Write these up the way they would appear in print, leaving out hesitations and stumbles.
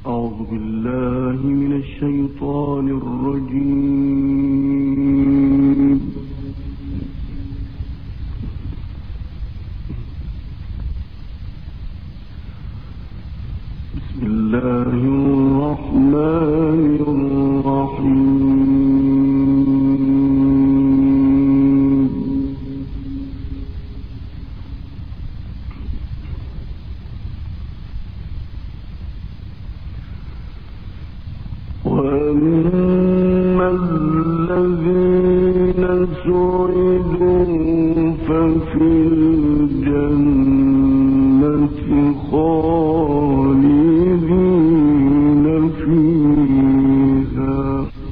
أعوذ بالله من الشيطان الرجيم. بسم الله الرحمن الرحيم. وأما الذين سعدوا ففي الجنة خالدين فيها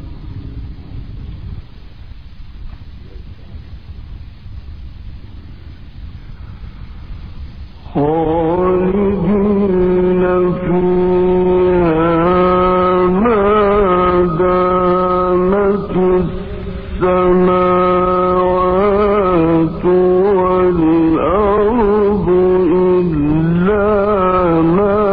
السماوات والأرض إلا ما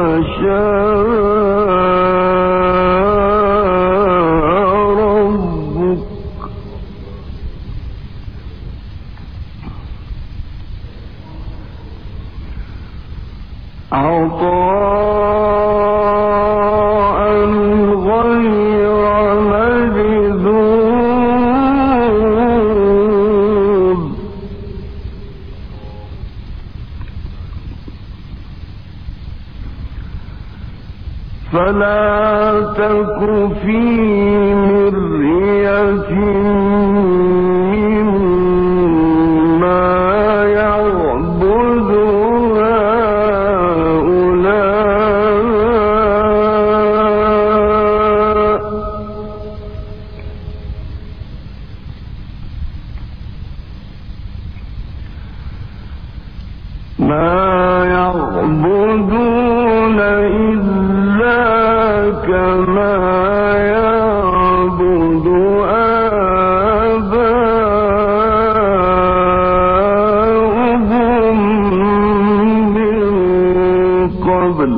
شاء ربك عطاء غير مجذوذ. فلا تك في مرية مما يعبد هؤلاء ما يعبدون إلا كما يعبد آباؤهم من قبل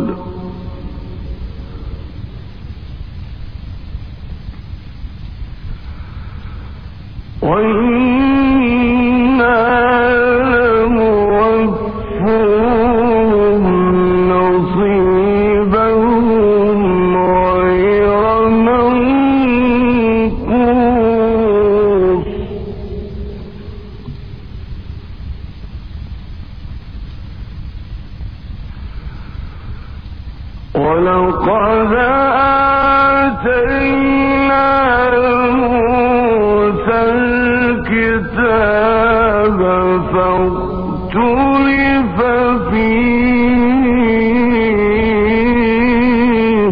وإنا لموفوهم نصيبهم غير منقوص. ولقد آتينا موسى الكتاب فاختلف فيه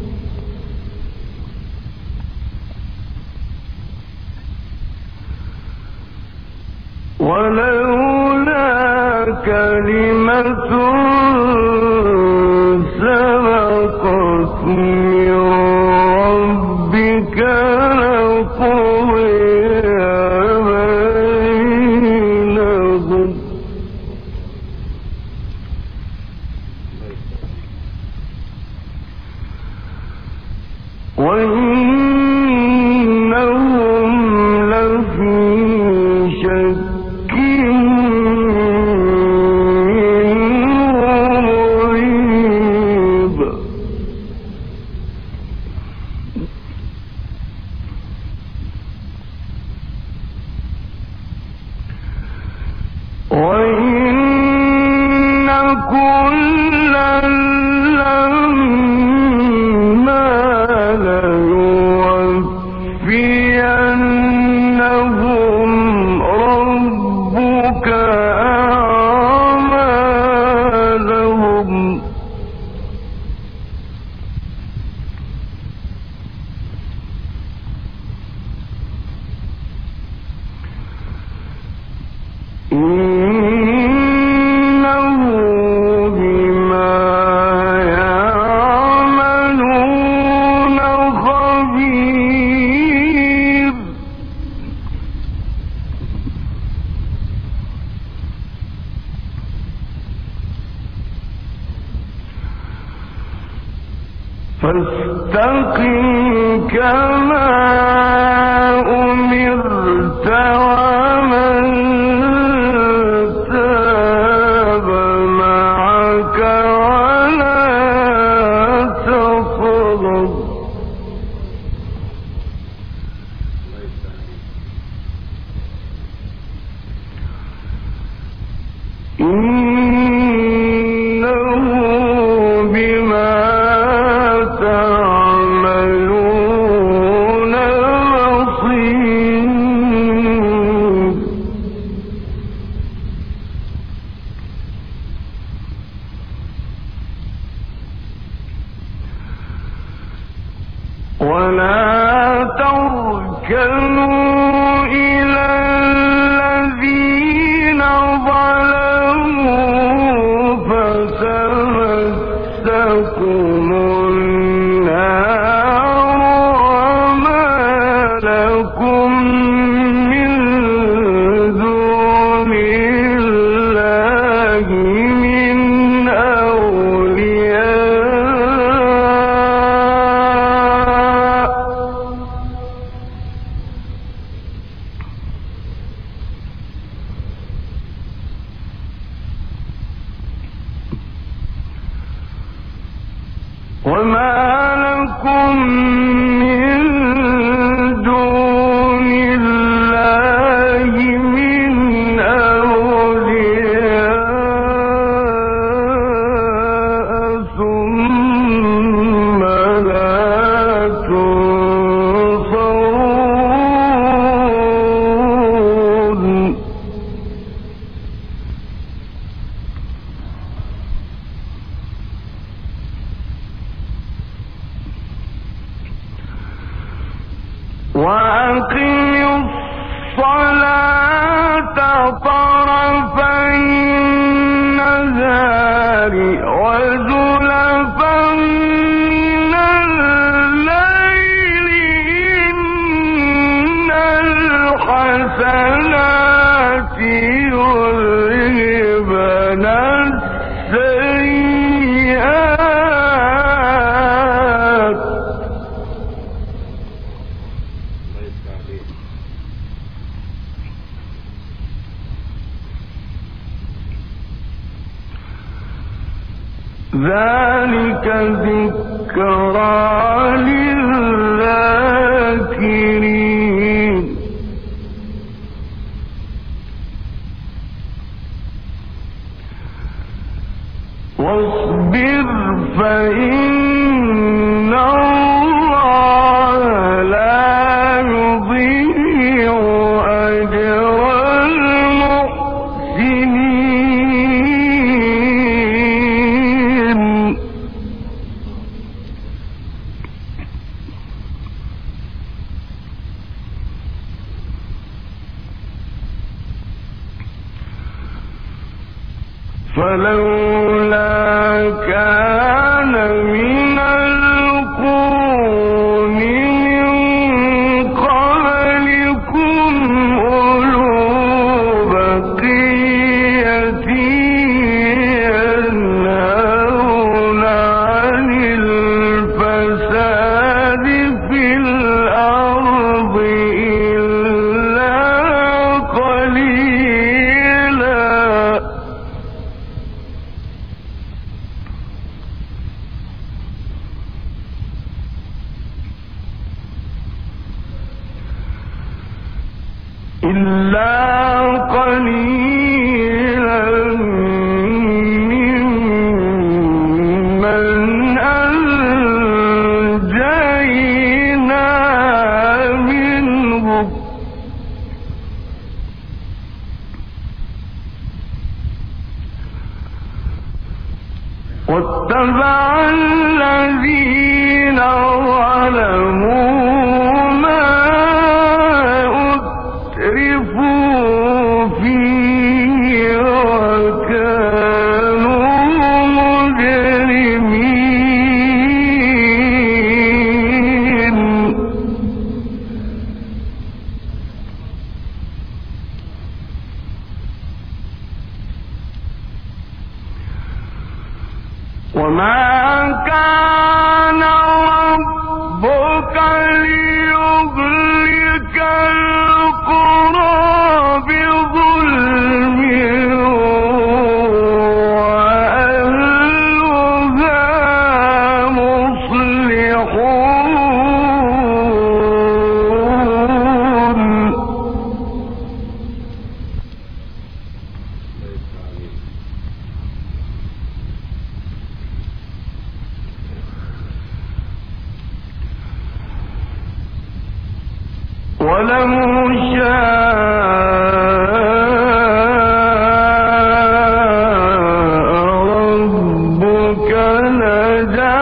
ولولا كلمة سبقت من ربك لقضي بينهم وإنهم لفي شك مريب. وإن كلا لما ليوم فاستقم كما أمرت ومن تاب معك ولا تطغوا إنه بما تعملون بصير ولا تركنوا إلى الذين ظلموا فتمسكم النار وما لكم من دون الله من أولياء وما لكم من دون الله من أولياء ثم لا تنصرون وأقم الصلاة طرفي النهار وزلفا من الليل إن الحسنات يذهبن السيئات ذلك ذكرى للذاكرين واصبر فإن الله لا يضيع أجر المحسنين فلولا كان من القرون من قبلكم أولو بقية ينهون عن الفساد في الأرض إلا قليلا ممن أنجينا منهم واتبع الذين ظلموا ما أترفوا فيه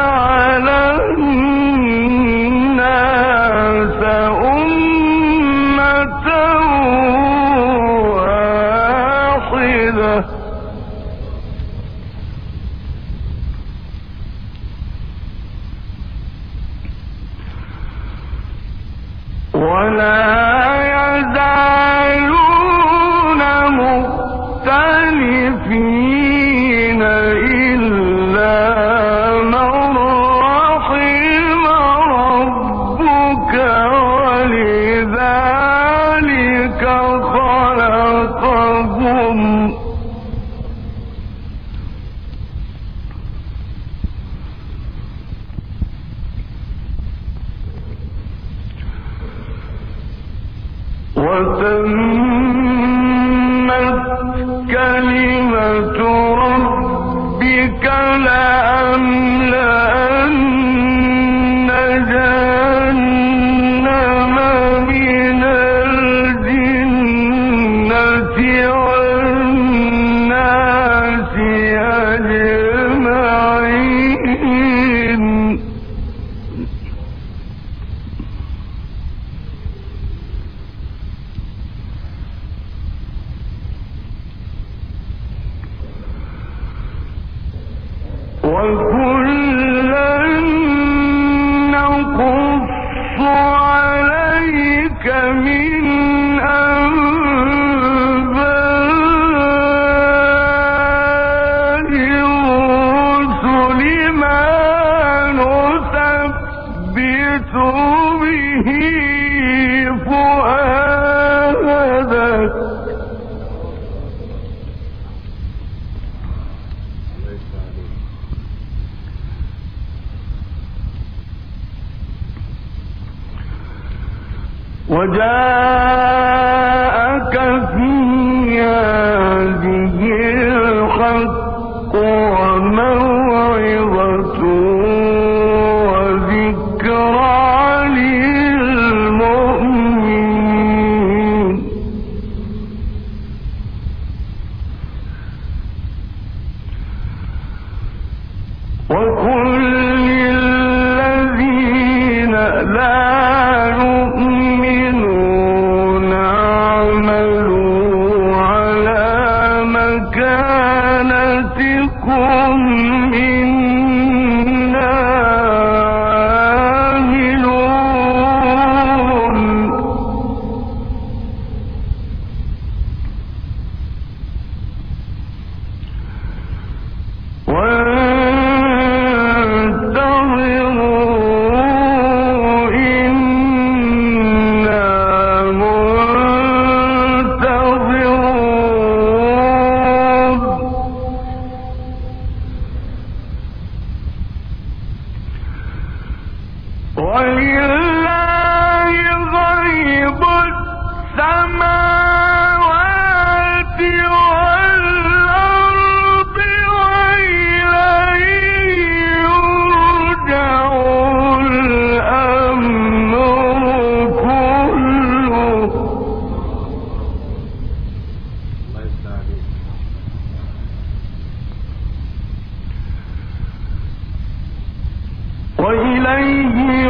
وجعل الناس أمة واحدة ولا يزالون مختلفين إلا من رحم ربك ولذلك خلقهم وتمت كلمة ربك لأملأن جهنم من الجنة والناس أجمعين وكلا نقص عليك من أنباء الرسل ما نثبت به فؤادك وجاءك في هذه الحق وموعظة وذكرى للمؤمنين وقل للذين لا وإليه